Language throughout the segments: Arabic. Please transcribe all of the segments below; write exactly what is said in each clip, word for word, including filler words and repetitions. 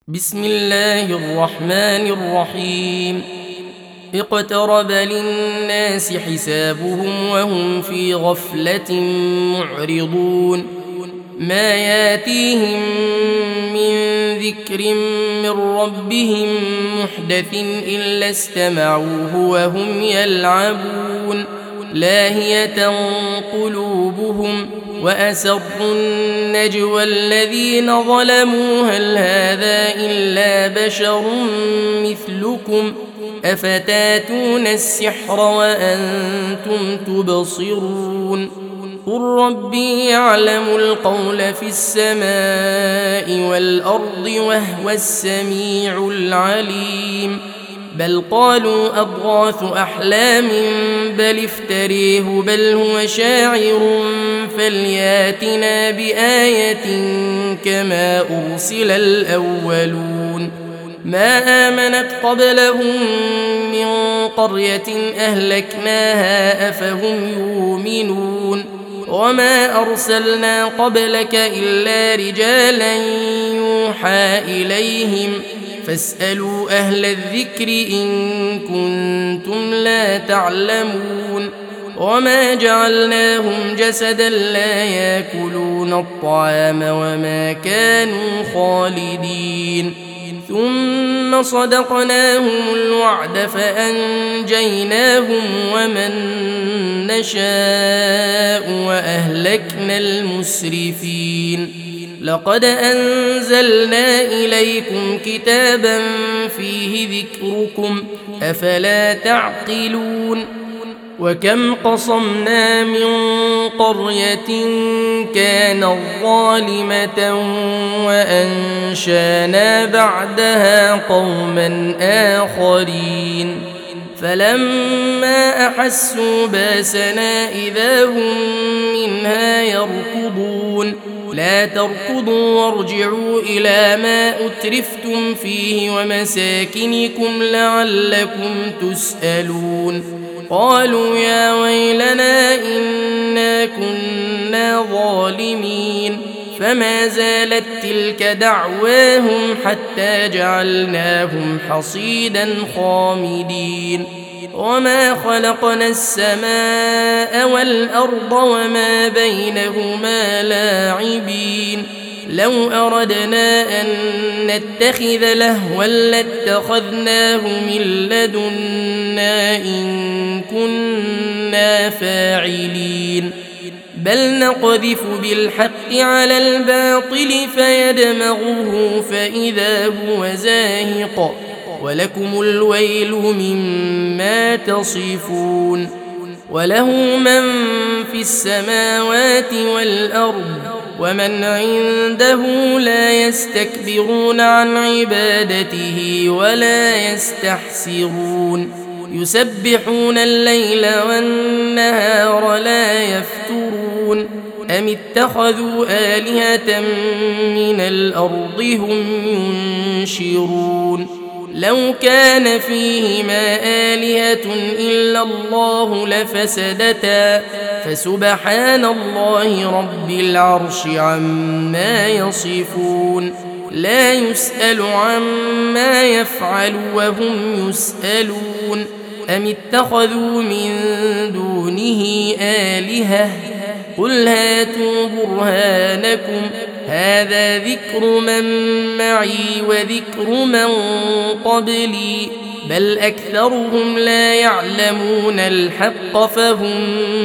بسم الله الرحمن الرحيم. اقترب للناس حسابهم وهم في غفلة معرضون. ما ياتيهم من ذكر من ربهم محدث إلا استمعوه وهم يلعبون. لاهية قلوبهم وأسروا النجوى الذين ظلموا هل هذا إلا بشر مثلكم أفتاتون السحر وأنتم تبصرون. قل ربي يعلم القول في السماء والأرض وهو السميع العليم. بل قالوا أضغاث أحلام بل افتريه بل هو شاعر فلياتنا بآية كما أرسل الأولون. ما آمنت قبلهم من قرية أهلكناها أفهم يؤمنون. وما أرسلنا قبلك إلا رجالا يوحى إليهم فاسألوا أهل الذكر إن كنتم لا تعلمون. وما جعلناهم جسدا لا يأكلون الطعام وما كانوا خالدين. ثم صدقناهم الوعد فأنجيناهم ومن نشاء وأهلكنا المسرفين. لقد أنزلنا إليكم كتابا فيه ذكركم أفلا تعقلون. وكم قصمنا من قرية كانت ظالمة وأنشانا بعدها قوما آخرين فلما أحسوا باسنا إذا هم منها يركضون. لا تركضوا وارجعوا إلى ما أترفتم فيه ومساكنكم لعلكم تسألون. قالوا يا ويلنا إنا كنا ظالمين. فما زالت تلك دعواهم حتى جعلناهم حصيدا خامدين. وما خلقنا السماء والأرض وما بينهما لاعبين. لو أردنا أن نتخذ لهوا لاتخذناه من لدنا إن كنا فاعلين. بل نقذف بالحق على الباطل فيدمغه فإذا هو زاهق ولكم الويل مما تصفون. وله من في السماوات والأرض ومن عنده لا يستكبرون عن عبادته ولا يستحسرون. يسبحون الليل والنهار لا يفترون. أم اتخذوا آلهة من الأرض هم ينشرون. لو كان فيهما آلهة إلا الله لفسدتا فسبحان الله رب العرش عما يصفون. لا يسأل عما يفعل وهم يسألون. أم اتخذوا من دونه آلهة قل هاتوا برهانكم هذا ذكر من معي وذكر من قبلي بل أكثرهم لا يعلمون الحق فهم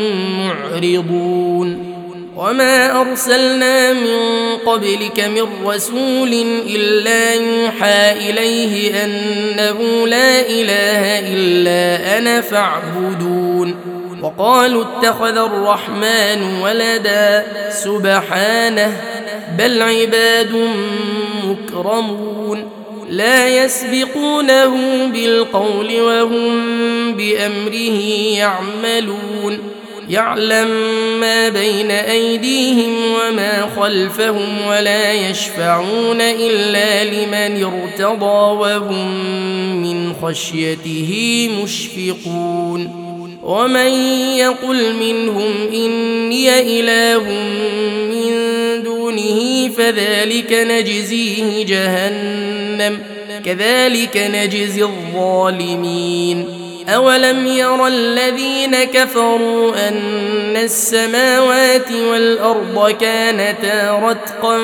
معرضون. وما أرسلنا من قبلك من رسول إلا يوحى إليه أنه لا إله إلا أنا فاعبدون. وقالوا اتخذ الرحمن ولدا سبحانه بل عباد مكرمون لا يسبقونه بالقول وهم بأمره يعملون. يعلم ما بين أيديهم وما خلفهم ولا يشفعون إلا لمن ارتضى وهم من خشيته مشفقون. ومن يقل منهم إني إله من دونه فذلك نجزيه جهنم كذلك نجزي الظالمين أولم ير الذين كفروا أن السماوات والأرض كانتا رتقا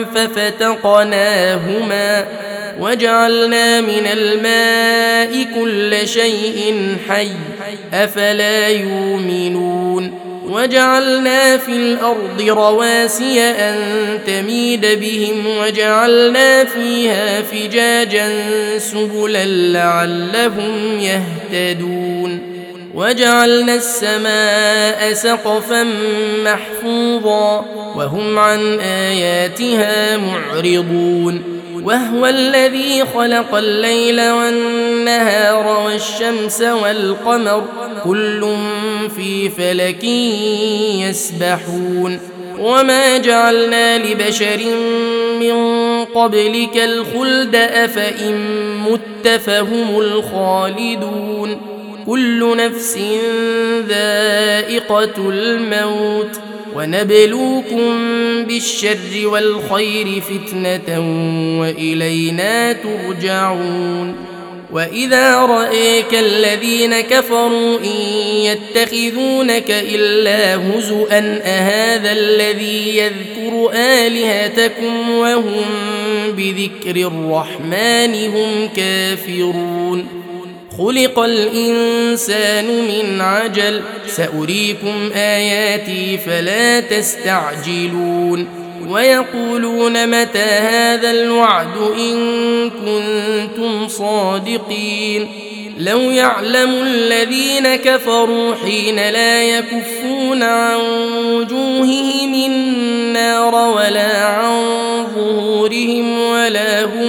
ففتقناهما وجعلنا من الماء كل شيء حي أفلا يؤمنون وجعلنا في الأرض رواسي أن تميد بهم وجعلنا فيها فجاجا سبلا لعلهم يهتدون وجعلنا السماء سقفا محفوظا وهم عن آياتها معرضون وهو الذي خلق الليل والنهار والشمس والقمر كل في فلك يسبحون وما جعلنا لبشر من قبلك الخلد أفإن مت فهم الخالدون كل نفس ذائقة الموت ونبلوكم بالشر والخير فتنة وإلينا ترجعون وإذا رأيك الذين كفروا إن يتخذونك إلا هزؤا أهذا الذي يذكر آلهتكم وهم بذكر الرحمن هم كافرون خلق الإنسان من عجل سأريكم آياتي فلا تستعجلون ويقولون متى هذا الوعد إن كنتم صادقين لو يعلم الذين كفروا حين لا يكفون عن وجوههم النار ولا عن ظهورهم ولا هم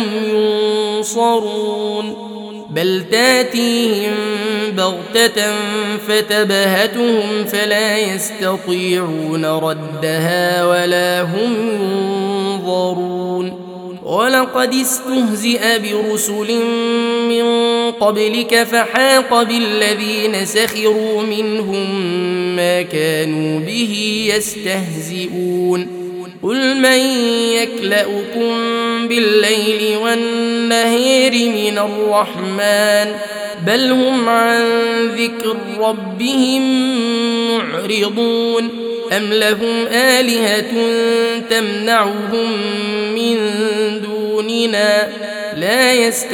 ينصرون بل تاتيهم بغتة فتبهتهم فلا يستطيعون ردها ولا هم ينظرون ولقد استهزئ برسل من قبلك فحاق بالذين سخروا منهم ما كانوا به يستهزئون قل من يكلؤكم بالليل والنهار من الرحمن بل هم عن ذكر ربهم معرضون أم لهم آلهة تمنعهم من دوننا لا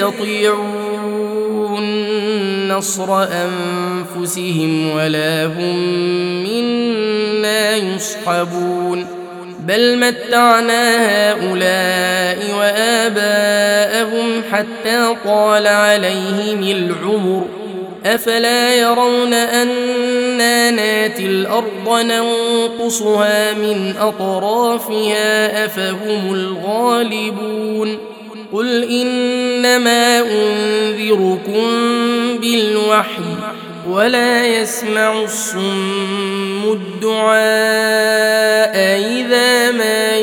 يستطيعون نصر أنفسهم ولا هم منا يصحبون بل متعنا هؤلاء وآباءهم حتى طال عليهم العمر أفلا يرون أنا ناتي الأرض ننقصها من أطرافها أفهم الغالبون قل إنما أنذركم بالوحي ولا يسمع الصم الدعاء إذا ما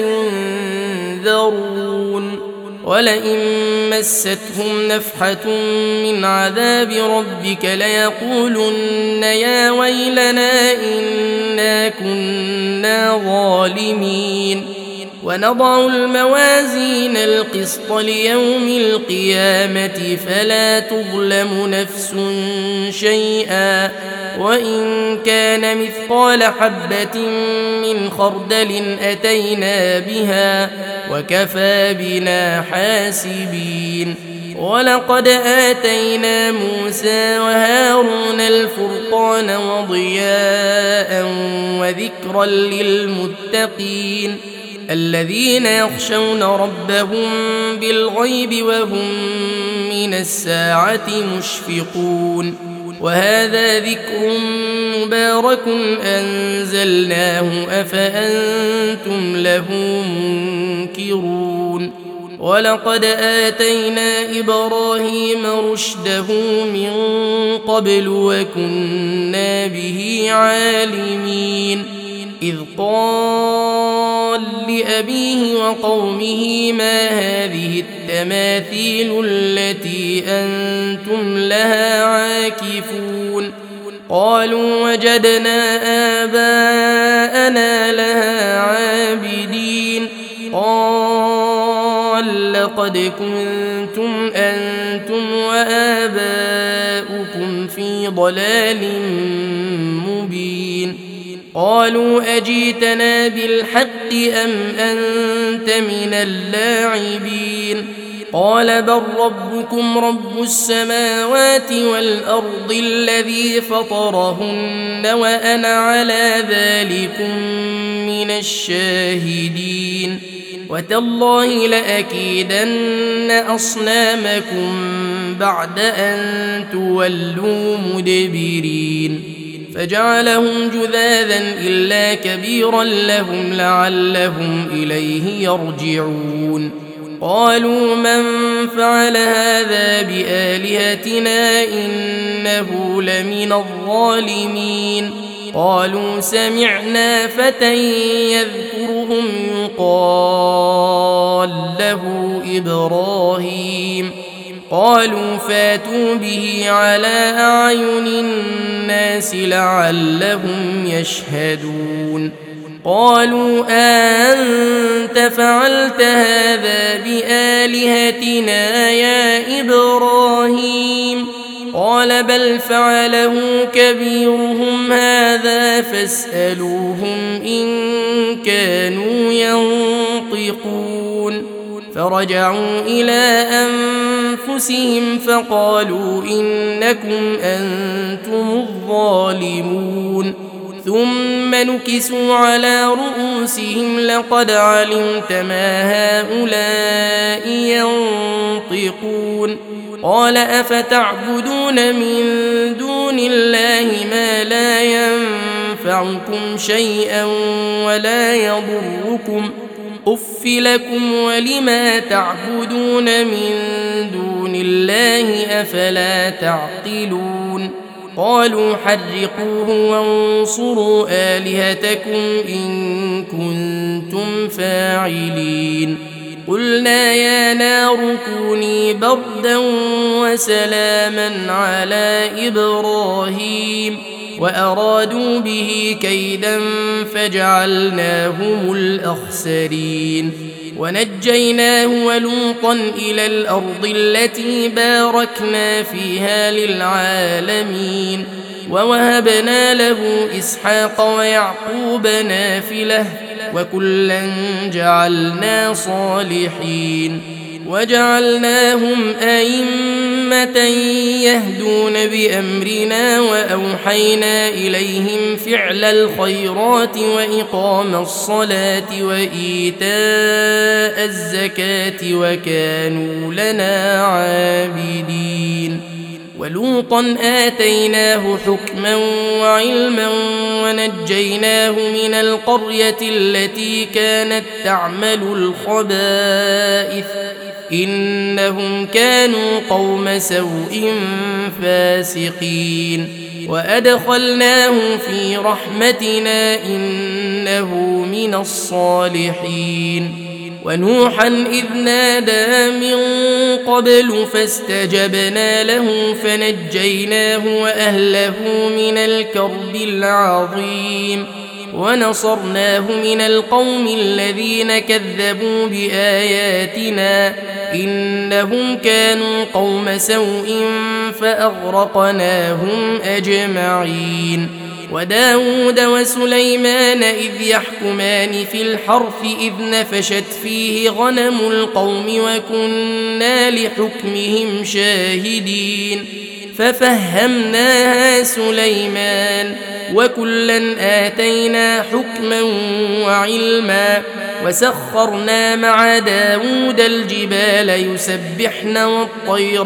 ينذرون ولئن مستهم نفحة من عذاب ربك ليقولن يا ويلنا إنا كنا ظالمين ونضع الموازين القسط ليوم القيامة فلا تظلم نفس شيئا وإن كان مثقال حبة من خردل أتينا بها وكفى بنا حاسبين ولقد آتينا موسى وهارون الفرقان وضياء وذكرا للمتقين الذين يخشون ربهم بالغيب وهم من الساعة مشفقون وهذا ذكر مبارك أنزلناه أفأنتم له منكرون ولقد آتينا إبراهيم رشده من قبل وكنا به عالمين إذ قال لأبيه وقومه ما هذه التماثيل التي أنتم لها عاكفون قالوا وجدنا آباءنا لها عابدين قال لقد كنتم أنتم وآباؤكم في ضلال مبين قالوا أجيتنا بالحق أم أنت من اللاعبين قال بل ربكم رب السماوات والأرض الذي فطرهن وأنا على ذلكم من الشاهدين وتالله لأكيدن أصنامكم بعد أن تولوا مدبرين فجعلهم جذاذا إلا كبيرا لهم لعلهم إليه يرجعون قالوا من فعل هذا بآلهتنا إنه لمن الظالمين قالوا سمعنا فتى يذكرهم يقال له إبراهيم قالوا فاتوا به على أعين الناس لعلهم يشهدون قالوا أنت فعلت هذا بآلهتنا يا إبراهيم قال بل فعله كبيرهم هذا فاسألوهم إن كانوا ينطقون فرجعوا إلى أنفسهم فقالوا إنكم أنتم الظالمون ثم نكسوا على رؤوسهم لقد علمت ما هؤلاء ينطقون قال أفتعبدون من دون الله ما لا ينفعكم شيئا ولا يضركم أف لكم ولما تعبدون من دون الله أفلا تعقلون قالوا حرقوه وانصروا آلهتكم إن كنتم فاعلين قلنا يا نار كوني بردا وسلاما على إبراهيم وأرادوا به كيدا فجعلناهم الأخسرين ونجيناه ولوطا إلى الأرض التي باركنا فيها للعالمين ووهبنا له إسحاق ويعقوب نافلة وكلا جعلنا صالحين وجعلناهم أئمة يهدون بأمرنا وأوحينا إليهم فعل الخيرات وإقام الصلاة وإيتاء الزكاة وكانوا لنا عابدين ولوطا آتيناه حكما وعلما ونجيناه من القرية التي كانت تعمل الخبائث إنهم كانوا قوم سوء فاسقين وأدخلناه في رحمتنا إنه من الصالحين ونوحا إذ نادى من قبل فاستجبنا له فنجيناه وأهله من الكرب العظيم ونصرناه من القوم الذين كذبوا بآياتنا إنهم كانوا قوم سوء فأغرقناهم أجمعين وداود وسليمان إذ يحكمان في الحرث إذ نفشت فيه غنم القوم وكنا لحكمهم شاهدين ففهمناها سليمان وكلا آتينا حكما وعلما وسخرنا مع داود الجبال يسبحن والطير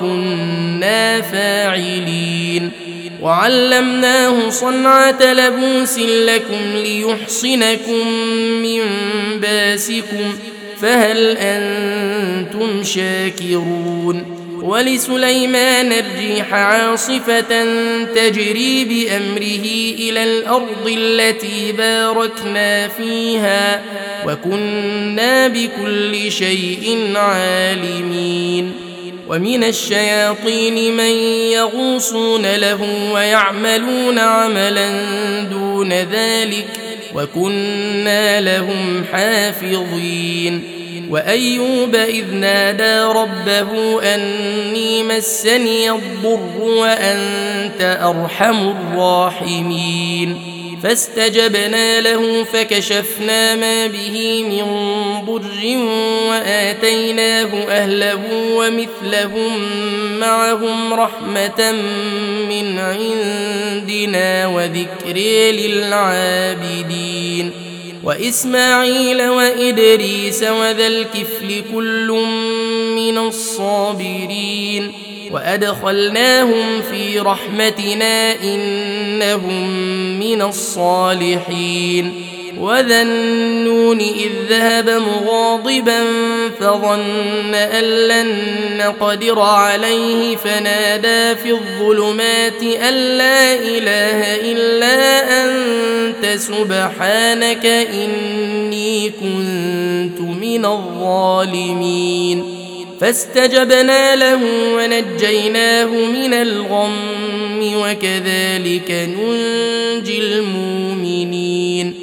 وكنا فاعلين وعلمناه صنعة لبوس لكم ليحصنكم من باسكم فهل أنتم شاكرون ولسليمان الريح عاصفة تجري بأمره إلى الأرض التي باركنا فيها وكنا بكل شيء عالمين ومن الشياطين من يغوصون له ويعملون عملا دون ذلك وكنا لهم حافظين. وأيوب إذ نادى ربه أني مسني الضر وأنت أرحم الراحمين فاستجبنا له فكشفنا ما به من ضر وآتيناه أهله ومثلهم معهم رحمة من عندنا وذكر للعابدين. وإسماعيل وإدريس وذا الكفل كل من الصابرين وأدخلناهم في رحمتنا إنهم من الصالحين. وذا النون إذ ذهب مغاضبا فظن أن لن نقدر عليه فنادى في الظلمات أن لا إله إلا أنت سبحانك إني كنت من الظالمين فاستجبنا له ونجيناه من الغم وكذلك ننجي المؤمنين.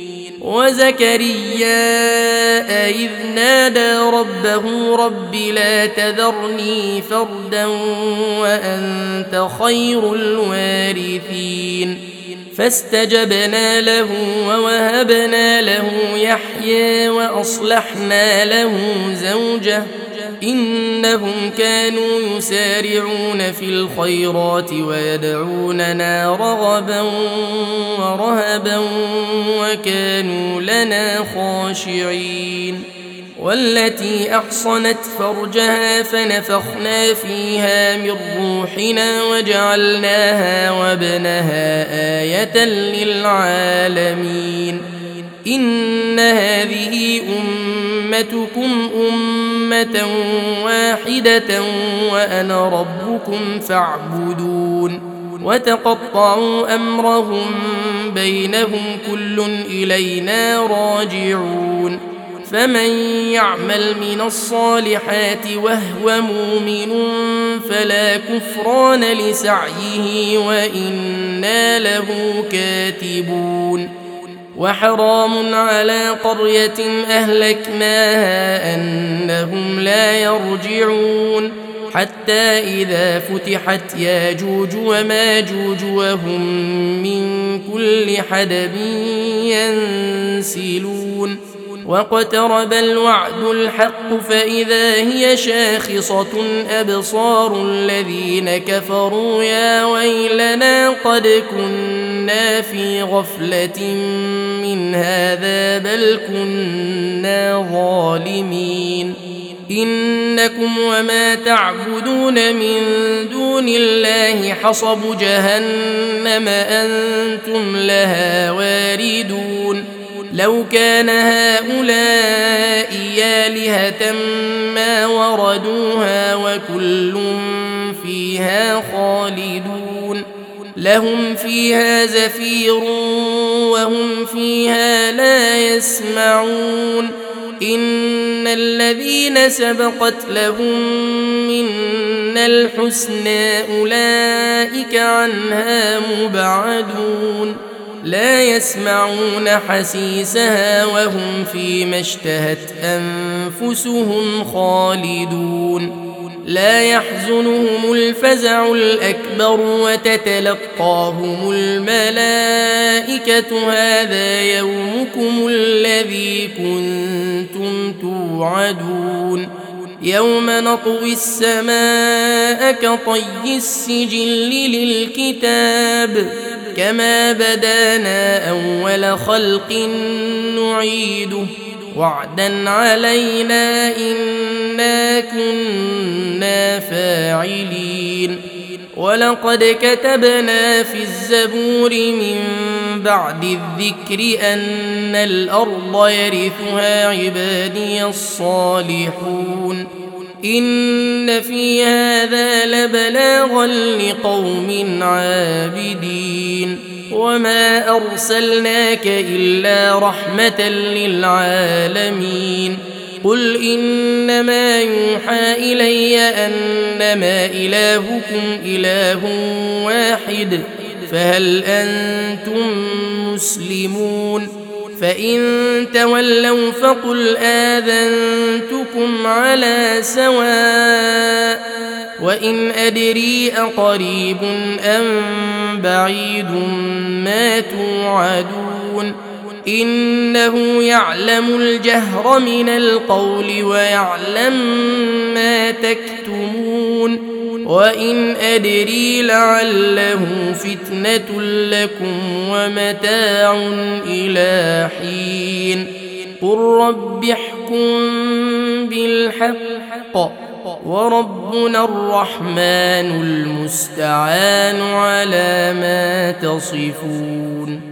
وزكريا إذ نادى ربه رب لا تذرني فردا وأنت خير الوارثين فاستجبنا له ووهبنا له يحيى وأصلحنا له زوجه إنهم كانوا يسارعون في الخيرات ويدعوننا رغبا ورهبا وكانوا لنا خاشعين. والتي أحصنت فرجها فنفخنا فيها من روحنا وجعلناها وابنها آية للعالمين. إن هذه أمتكم أمة واحدة وأنا ربكم فاعبدون. وتقطعوا أمرهم بينهم كل إلينا راجعون. فمن يعمل من الصالحات وهو مؤمن فلا كفران لسعيه وإنا له كاتبون. وحرام على قرية أهلكناها أنهم لا يرجعون حتى إذا فتحت ياجوج وماجوج وهم من كل حدب ينسلون. واقترب الوعد الحق فإذا هي شاخصة أبصار الذين كفروا يا ويلنا قد كنا في غفلة من هذا بل كنا ظالمين. إنكم وما تعبدون من دون الله حصب جهنم أنتم لها واردون. لو كان هؤلاء آلهة ما وردوها وكل فيها خالدون. لهم فيها زفير وهم فيها لا يسمعون. إن الذين سبقت لهم منا الحسنى أولئك عنها مبعدون. لا يسمعون حسيسها وهم فيما اشتهت أنفسهم خالدون. لا يحزنهم الفزع الأكبر وتتلقاهم الملائكة هذا يومكم الذي كنتم توعدون. يوم نطوي السماء كطي السجل للكتاب كما بدانا أول خلق نعيده وعدا علينا إنا كنا فاعلين. ولقد كتبنا في الزبور من بعد الذكر أن الأرض يرثها عبادي الصالحون. إن في هذا لبلاغا لقوم عابدين. وما أرسلناك إلا رحمة للعالمين. قل إنما يوحى إلي أنما إلهكم إله واحد فهل أنتم مسلمون فإن تولوا فقل آذنتكم على سواء وإن أدري أقريب أم بعيد ما توعدون إنه يعلم الجهر من القول ويعلم ما تكتمون وإن أدري لعله فتنة لكم ومتاع إلى حين قل رب احكم بالحق وربنا الرحمن المستعان على ما تصفون.